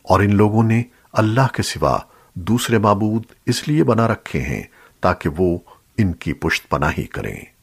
और इन लोगों ने अल्लाह के सिवा दूसरे माबूद इसलिए बना रखे हैं ताकि वो इनकी पुष्टपनाही करें।